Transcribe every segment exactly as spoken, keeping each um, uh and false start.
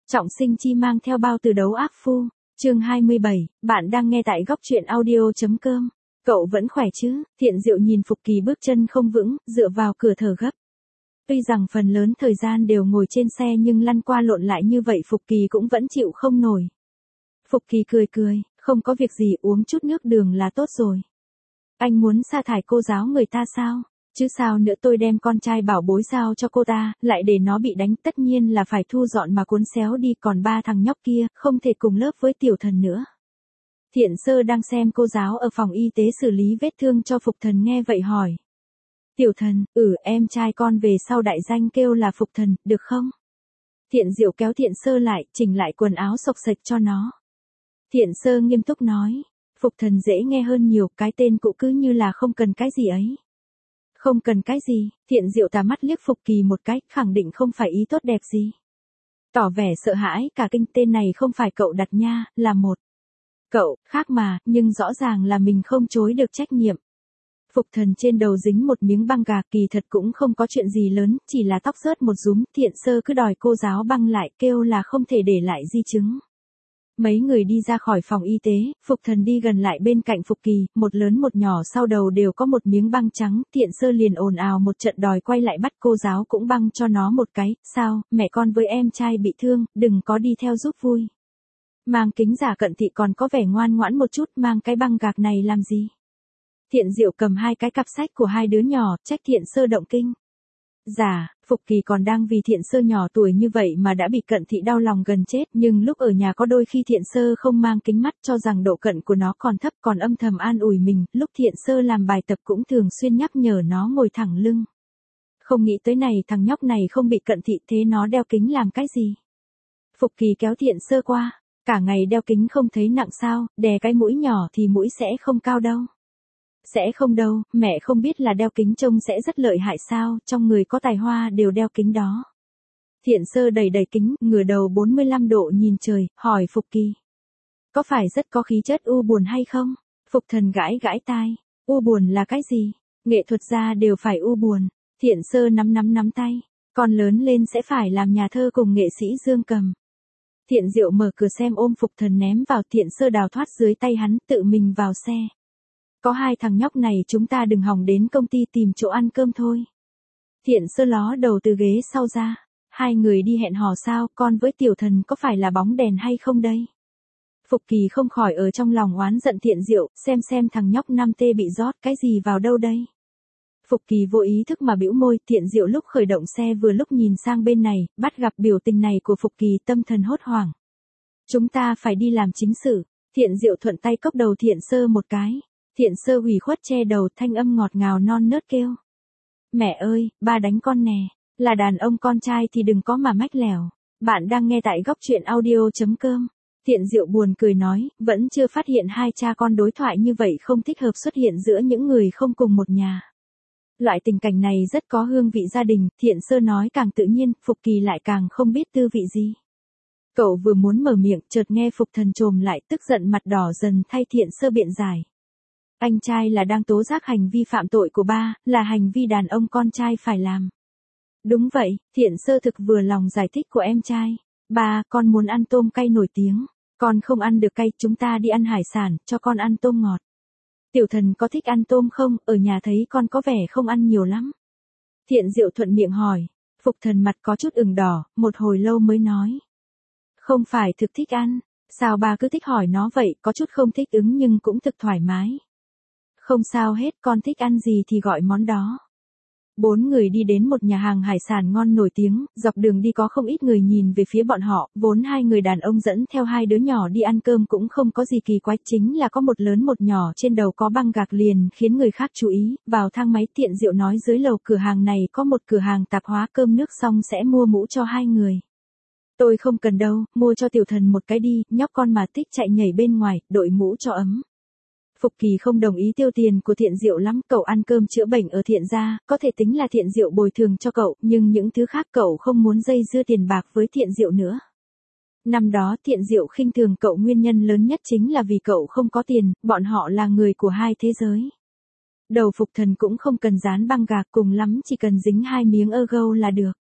Trọng Sinh Chi mang theo bao từ đấu ác phu, chương hai mươi bảy, bạn đang nghe tại góc truyện audio.com. Cậu vẫn khỏe chứ? Thiện Diệu nhìn Phục Kỳ bước chân không vững, dựa vào cửa thở gấp. Tuy rằng phần lớn thời gian đều ngồi trên xe nhưng lăn qua lộn lại như vậy Phục Kỳ cũng vẫn chịu không nổi. Phục Kỳ cười cười, không có việc gì, uống chút nước đường là tốt rồi. Anh muốn sa thải cô giáo người ta sao? Chứ sao nữa, tôi đem con trai bảo bối giao cho cô ta, lại để nó bị đánh, tất nhiên là phải thu dọn mà cuốn xéo đi, còn ba thằng nhóc kia, không thể cùng lớp với Tiểu Thần nữa. Thiện Sơ đang xem cô giáo ở phòng y tế xử lý vết thương cho Phục Thần nghe vậy hỏi. Tiểu Thần, ừ, em trai con về sau đại danh kêu là Phục Thần, được không? Thiện Diệu kéo Thiện Sơ lại, chỉnh lại quần áo xộc xệch cho nó. Thiện Sơ nghiêm túc nói, Phục Thần dễ nghe hơn nhiều, cái tên cũ cứ như là không cần cái gì ấy. Không cần cái gì? Thiện Diệu tà mắt liếc Phục Kỳ một cái, khẳng định không phải ý tốt đẹp gì. Tỏ vẻ sợ hãi, cả kinh, tên này không phải cậu đặt nha, là một. Cậu, khác mà, nhưng rõ ràng là mình không chối được trách nhiệm. Phục Thần trên đầu dính một miếng băng gạc, kỳ thật cũng không có chuyện gì lớn, chỉ là tóc rớt một rúm, Thiện Sơ cứ đòi cô giáo băng lại, kêu là không thể để lại di chứng. Mấy người đi ra khỏi phòng y tế, Phục Thần đi gần lại bên cạnh Phục Kỳ, một lớn một nhỏ sau đầu đều có một miếng băng trắng, Thiện Sơ liền ồn ào một trận đòi quay lại bắt cô giáo cũng băng cho nó một cái, sao, mẹ con với em trai bị thương, đừng có đi theo giúp vui. Mang kính giả cận thị còn có vẻ ngoan ngoãn một chút, mang cái băng gạc này làm gì? Thiện Diệu cầm hai cái cặp sách của hai đứa nhỏ, trách Thiện Sơ động kinh. Dạ, Phục Kỳ còn đang vì Thiện Sơ nhỏ tuổi như vậy mà đã bị cận thị đau lòng gần chết, nhưng lúc ở nhà có đôi khi Thiện Sơ không mang kính mắt cho rằng độ cận của nó còn thấp, còn âm thầm an ủi mình, lúc Thiện Sơ làm bài tập cũng thường xuyên nhắc nhở nó ngồi thẳng lưng. Không nghĩ tới này thằng nhóc này không bị cận thị, thế nó đeo kính làm cái gì? Phục Kỳ kéo Thiện Sơ qua, cả ngày đeo kính không thấy nặng sao, đè cái mũi nhỏ thì mũi sẽ không cao đâu. Sẽ không đâu, mẹ không biết là đeo kính trông sẽ rất lợi hại sao, trong người có tài hoa đều đeo kính đó. Thiện Sơ đầy đầy kính, ngửa đầu bốn mươi lăm độ nhìn trời, hỏi Phục Kỳ. Có phải rất có khí chất u buồn hay không? Phục Thần gãi gãi tai, u buồn là cái gì? Nghệ thuật gia đều phải u buồn. Thiện Sơ nắm nắm nắm tay, con lớn lên sẽ phải làm nhà thơ cùng nghệ sĩ Dương Cầm. Thiện Diệu mở cửa xem ôm Phục Thần ném vào, Thiện Sơ đào thoát dưới tay hắn, tự mình vào xe. Có hai thằng nhóc này chúng ta đừng hòng đến công ty tìm chỗ ăn cơm thôi. Thiện Sơ ló đầu từ ghế sau ra. Hai người đi hẹn hò sao, con với Tiểu Thần có phải là bóng đèn hay không đây? Phục Kỳ không khỏi ở trong lòng oán giận Thiện Diệu, xem xem thằng nhóc năm tê bị rót cái gì vào đâu đây. Phục Kỳ vô ý thức mà bĩu môi, Thiện Diệu lúc khởi động xe vừa lúc nhìn sang bên này, bắt gặp biểu tình này của Phục Kỳ, tâm thần hốt hoảng. Chúng ta phải đi làm chính sự. Thiện Diệu thuận tay cốc đầu Thiện Sơ một cái. Thiện Sơ ủy khuất che đầu, thanh âm ngọt ngào non nớt kêu. Mẹ ơi, ba đánh con nè, là đàn ông con trai thì đừng có mà mách lẻo. Bạn đang nghe tại góc truyện audio.com. Thiện Diệu buồn cười nói, vẫn chưa phát hiện hai cha con đối thoại như vậy không thích hợp xuất hiện giữa những người không cùng một nhà. Loại tình cảnh này rất có hương vị gia đình, Thiện Sơ nói càng tự nhiên, Phục Kỳ lại càng không biết tư vị gì. Cậu vừa muốn mở miệng, chợt nghe Phục Thần trồm lại, tức giận mặt đỏ dần thay Thiện Sơ biện giải. Anh trai là đang tố giác hành vi phạm tội của ba, là hành vi đàn ông con trai phải làm. Đúng vậy, Thiện Sơ thực vừa lòng giải thích của em trai. Ba, con muốn ăn tôm cay nổi tiếng. Con không ăn được cay, chúng ta đi ăn hải sản, cho con ăn tôm ngọt. Tiểu Thần có thích ăn tôm không, ở nhà thấy con có vẻ không ăn nhiều lắm. Thiện Diệu thuận miệng hỏi. Phục Thần mặt có chút ửng đỏ, một hồi lâu mới nói. Không phải thực thích ăn, sao ba cứ thích hỏi nó vậy, có chút không thích ứng nhưng cũng thực thoải mái. Không sao hết, con thích ăn gì thì gọi món đó. Bốn người đi đến một nhà hàng hải sản ngon nổi tiếng, dọc đường đi có không ít người nhìn về phía bọn họ, vốn hai người đàn ông dẫn theo hai đứa nhỏ đi ăn cơm cũng không có gì kỳ quái, chính là có một lớn một nhỏ trên đầu có băng gạc liền khiến người khác chú ý. Vào thang máy, Thiện Diệu nói dưới lầu cửa hàng này có một cửa hàng tạp hóa, cơm nước xong sẽ mua mũ cho hai người. Tôi không cần đâu, mua cho Tiểu Thần một cái đi, nhóc con mà thích chạy nhảy bên ngoài, đội mũ cho ấm. Phục Kỳ không đồng ý tiêu tiền của Thiện Diệu lắm, cậu ăn cơm chữa bệnh ở Thiện gia, có thể tính là Thiện Diệu bồi thường cho cậu, nhưng những thứ khác cậu không muốn dây dưa tiền bạc với Thiện Diệu nữa. Năm đó Thiện Diệu khinh thường cậu nguyên nhân lớn nhất chính là vì cậu không có tiền, bọn họ là người của hai thế giới. Đầu Phục Thần cũng không cần dán băng gạc, cùng lắm chỉ cần dính hai miếng ơ gâu là được.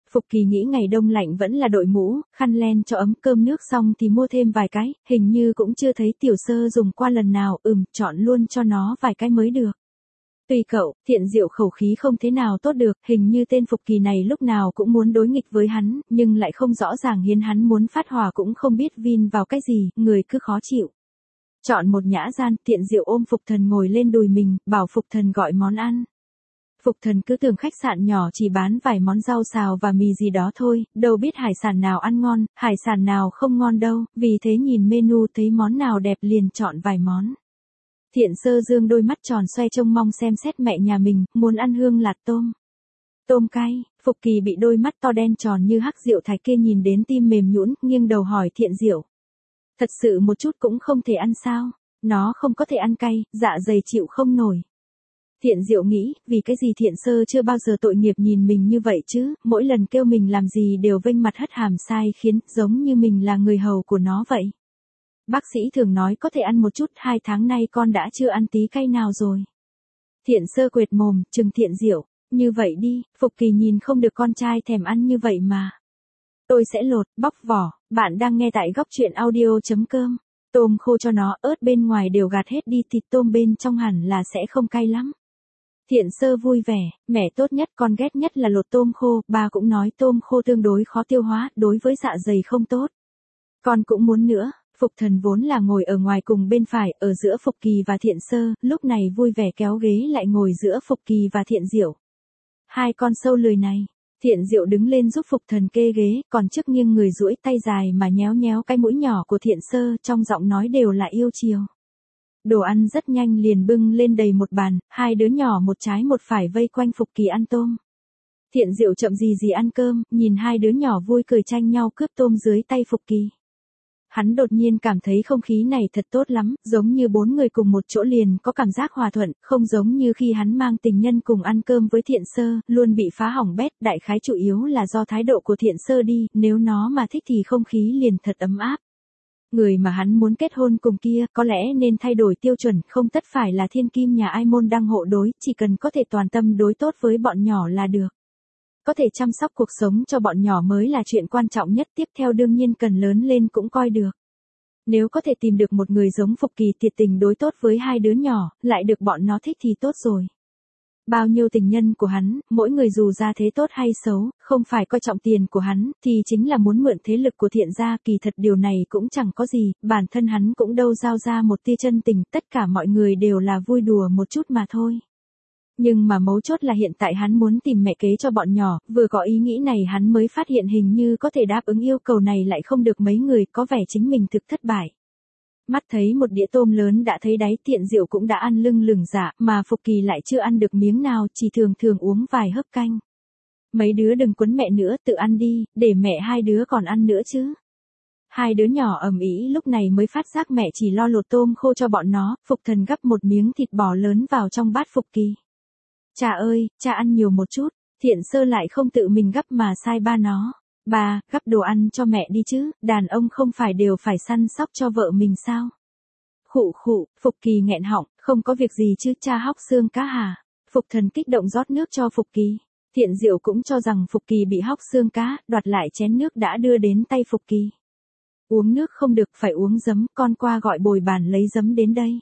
Phục Kỳ nghĩ ngày đông lạnh vẫn là đội mũ, khăn len cho ấm, cơm nước xong thì mua thêm vài cái, hình như cũng chưa thấy Tiểu Sơ dùng qua lần nào, ừm, chọn luôn cho nó vài cái mới được. Tùy cậu, Thiện Diệu khẩu khí không thế nào tốt được, hình như tên Phục Kỳ này lúc nào cũng muốn đối nghịch với hắn, nhưng lại không rõ ràng hiến hắn muốn phát hỏa cũng không biết vin vào cái gì, người cứ khó chịu. Chọn một nhã gian, Thiện Diệu ôm Phục Thần ngồi lên đùi mình, bảo Phục Thần gọi món ăn. Phục Thần cứ tưởng khách sạn nhỏ chỉ bán vài món rau xào và mì gì đó thôi, đâu biết hải sản nào ăn ngon, hải sản nào không ngon đâu, vì thế nhìn menu thấy món nào đẹp liền chọn vài món. Thiện Sơ dương đôi mắt tròn xoe trông mong xem xét mẹ nhà mình, muốn ăn hương lạt tôm. Tôm cay, Phục Kỳ bị đôi mắt to đen tròn như hắc rượu thạch kia nhìn đến tim mềm nhũn, nghiêng đầu hỏi Thiện Diệu. Thật sự một chút cũng không thể ăn sao? Nó không có thể ăn cay, dạ dày chịu không nổi. Thiện Diệu nghĩ, vì cái gì Thiện Sơ chưa bao giờ tội nghiệp nhìn mình như vậy chứ, mỗi lần kêu mình làm gì đều vênh mặt hất hàm sai khiến, giống như mình là người hầu của nó vậy. Bác sĩ thường nói có thể ăn một chút, hai tháng nay con đã chưa ăn tí cay nào rồi. Thiện Sơ quệt mồm, trừng Thiện Diệu, như vậy đi, Phục Kỳ nhìn không được con trai thèm ăn như vậy mà. Tôi sẽ lột, bóc vỏ, bạn đang nghe tại góc truyện audio.com. Tôm khô cho nó, ớt bên ngoài đều gạt hết đi, thịt tôm bên trong hẳn là sẽ không cay lắm. Thiện Sơ vui vẻ, mẹ tốt nhất con ghét nhất là lột tôm khô, bà cũng nói tôm khô tương đối khó tiêu hóa, đối với dạ dày không tốt. Con cũng muốn nữa. Phục Thần vốn là ngồi ở ngoài cùng bên phải, ở giữa Phục Kỳ và Thiện Sơ, lúc này vui vẻ kéo ghế lại ngồi giữa Phục Kỳ và Thiện Diệu. Hai con sâu lười này. Thiện Diệu đứng lên giúp Phục Thần kê ghế, còn trước nghiêng người duỗi tay dài mà nhéo nhéo cái mũi nhỏ của Thiện Sơ, trong giọng nói đều là yêu chiều. Đồ ăn rất nhanh liền bưng lên đầy một bàn, hai đứa nhỏ một trái một phải vây quanh Phục Kỳ ăn tôm. Thiện Diệu chậm gì gì ăn cơm, nhìn hai đứa nhỏ vui cười tranh nhau cướp tôm dưới tay Phục Kỳ. Hắn đột nhiên cảm thấy không khí này thật tốt lắm, giống như bốn người cùng một chỗ liền có cảm giác hòa thuận, không giống như khi hắn mang tình nhân cùng ăn cơm với Thiện Sơ, luôn bị phá hỏng bét, đại khái chủ yếu là do thái độ của Thiện Sơ đi, nếu nó mà thích thì không khí liền thật ấm áp. Người mà hắn muốn kết hôn cùng kia, có lẽ nên thay đổi tiêu chuẩn, không tất phải là thiên kim nhà ai môn đăng hộ đối, chỉ cần có thể toàn tâm đối tốt với bọn nhỏ là được. Có thể chăm sóc cuộc sống cho bọn nhỏ mới là chuyện quan trọng nhất, tiếp theo đương nhiên cần lớn lên cũng coi được. Nếu có thể tìm được một người giống Phục Kỳ thiệt tình đối tốt với hai đứa nhỏ, lại được bọn nó thích thì tốt rồi. Bao nhiêu tình nhân của hắn, mỗi người dù ra thế tốt hay xấu, không phải coi trọng tiền của hắn, thì chính là muốn mượn thế lực của Thiện gia, kỳ thật điều này cũng chẳng có gì, bản thân hắn cũng đâu giao ra một tia chân tình, tất cả mọi người đều là vui đùa một chút mà thôi. Nhưng mà mấu chốt là hiện tại hắn muốn tìm mẹ kế cho bọn nhỏ, vừa có ý nghĩ này hắn mới phát hiện hình như có thể đáp ứng yêu cầu này lại không được mấy người, có vẻ chính mình thực thất bại. Mắt thấy một đĩa tôm lớn đã thấy đáy, Thiện Diệu cũng đã ăn lưng lửng dạ, mà Phục Kỳ lại chưa ăn được miếng nào, chỉ thường thường uống vài hớp canh. Mấy đứa đừng quấn mẹ nữa, tự ăn đi, để mẹ hai đứa còn ăn nữa chứ. Hai đứa nhỏ ầm ĩ lúc này mới phát giác mẹ chỉ lo lột tôm khô cho bọn nó, Phục Thần gắp một miếng thịt bò lớn vào trong bát Phục Kỳ. Cha ơi, cha ăn nhiều một chút, Thiện Sơ lại không tự mình gắp mà sai ba nó. Ba, gắp đồ ăn cho mẹ đi chứ, đàn ông không phải đều phải săn sóc cho vợ mình sao? Khụ khụ, Phục Kỳ nghẹn họng, không có việc gì chứ, cha hóc xương cá hả? Phục Thần kích động rót nước cho Phục Kỳ. Thiện Diệu cũng cho rằng Phục Kỳ bị hóc xương cá, đoạt lại chén nước đã đưa đến tay Phục Kỳ. Uống nước không được, phải uống giấm, con qua gọi bồi bàn lấy giấm đến đây.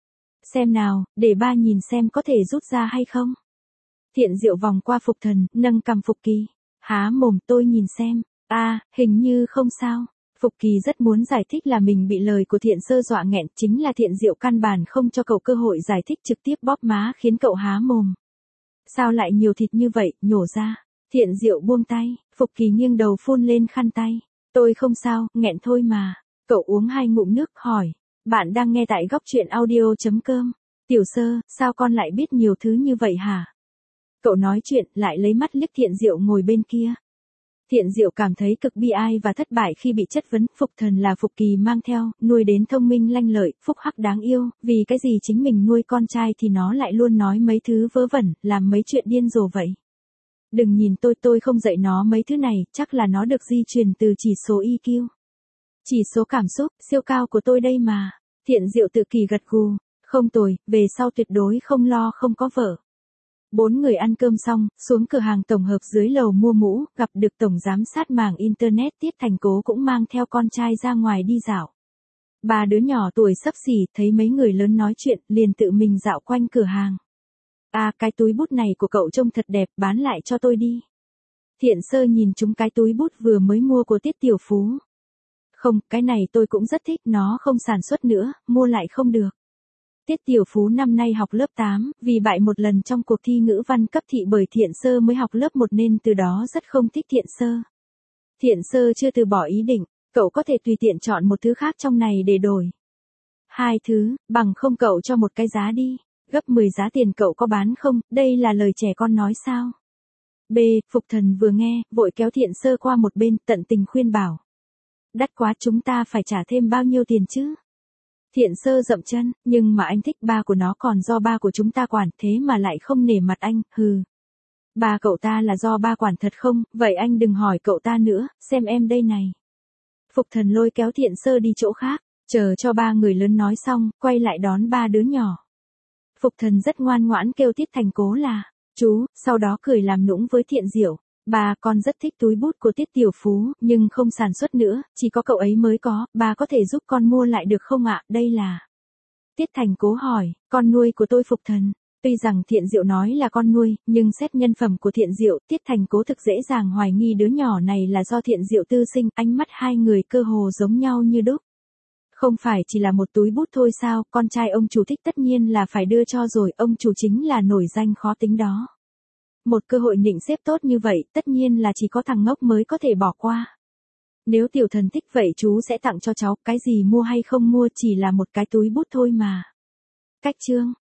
Xem nào, để ba nhìn xem có thể rút ra hay không. Thiện Diệu vòng qua Phục Thần, nâng cằm Phục Kỳ. Há mồm, tôi nhìn xem. A, à, hình như không sao. Phục Kỳ rất muốn giải thích là mình bị lời của Thiện Sơ dọa nghẹn, chính là Thiện Diệu căn bản không cho cậu cơ hội giải thích, trực tiếp bóp má khiến cậu há mồm. Sao lại nhiều thịt như vậy, nhổ ra. Thiện Diệu buông tay, Phục Kỳ nghiêng đầu phun lên khăn tay. Tôi không sao, nghẹn thôi mà. Cậu uống hai ngụm nước, hỏi. Bạn đang nghe tại góc truyện audio.com. Tiểu Sơ, sao con lại biết nhiều thứ như vậy hả? Cậu nói chuyện, lại lấy mắt liếc Thiện Diệu ngồi bên kia. Thiện Diệu cảm thấy cực bi ai và thất bại khi bị chất vấn, Phục Thần là Phục Kỳ mang theo, nuôi đến thông minh lanh lợi, phúc hắc đáng yêu, vì cái gì chính mình nuôi con trai thì nó lại luôn nói mấy thứ vớ vẩn, làm mấy chuyện điên rồ vậy. Đừng nhìn tôi, tôi không dạy nó mấy thứ này, chắc là nó được di truyền từ chỉ số i kiu. Chỉ số cảm xúc, siêu cao của tôi đây mà. Thiện Diệu tự kỳ gật gù, không tồi, về sau tuyệt đối không lo không có vợ. Bốn người ăn cơm xong, xuống cửa hàng tổng hợp dưới lầu mua mũ, gặp được tổng giám sát mảng Internet Tiết Thành Cố cũng mang theo con trai ra ngoài đi dạo. Ba đứa nhỏ tuổi xấp xỉ, thấy mấy người lớn nói chuyện, liền tự mình dạo quanh cửa hàng. À, cái túi bút này của cậu trông thật đẹp, bán lại cho tôi đi. Thiện Sơ nhìn chúng cái túi bút vừa mới mua của Tiết Tiểu Phú. Không, cái này tôi cũng rất thích, nó không sản xuất nữa, mua lại không được. Tiết Tiểu Phú năm nay học lớp tám, vì bại một lần trong cuộc thi ngữ văn cấp thị bởi Thiện Sơ mới học lớp một nên từ đó rất không thích Thiện Sơ. Thiện Sơ chưa từ bỏ ý định, cậu có thể tùy tiện chọn một thứ khác trong này để đổi. Hai thứ, bằng không cậu cho một cái giá đi, gấp mười giá tiền cậu có bán không, đây là lời trẻ con nói sao? B. Phục Thần vừa nghe, vội kéo Thiện Sơ qua một bên, tận tình khuyên bảo. Đắt quá, chúng ta phải trả thêm bao nhiêu tiền chứ? Thiện Sơ dậm chân, nhưng mà anh thích, ba của nó còn do ba của chúng ta quản, thế mà lại không nể mặt anh, hừ. Ba cậu ta là do ba quản thật không, vậy anh đừng hỏi cậu ta nữa, xem em đây này. Phục Thần lôi kéo Thiện Sơ đi chỗ khác, chờ cho ba người lớn nói xong, quay lại đón ba đứa nhỏ. Phục Thần rất ngoan ngoãn kêu Tiết Thành Cố là chú, sau đó cười làm nũng với Thiện Diệu. Bà con rất thích túi bút của Tiết Tiểu Phú, nhưng không sản xuất nữa, chỉ có cậu ấy mới có, bà có thể giúp con mua lại được không ạ? Đây là... Tiết Thành Cố hỏi, con nuôi của tôi Phục Thần. Tuy rằng Thiện Diệu nói là con nuôi, nhưng xét nhân phẩm của Thiện Diệu, Tiết Thành Cố thực dễ dàng hoài nghi đứa nhỏ này là do Thiện Diệu tư sinh, ánh mắt hai người cơ hồ giống nhau như đúc. Không phải chỉ là một túi bút thôi sao, con trai ông chủ thích tất nhiên là phải đưa cho rồi, ông chủ chính là nổi danh khó tính đó. Một cơ hội nịnh xếp tốt như vậy, tất nhiên là chỉ có thằng ngốc mới có thể bỏ qua. Nếu tiểu thần thích vậy chú sẽ tặng cho cháu, cái gì mua hay không mua chỉ là một cái túi bút thôi mà. Cách chương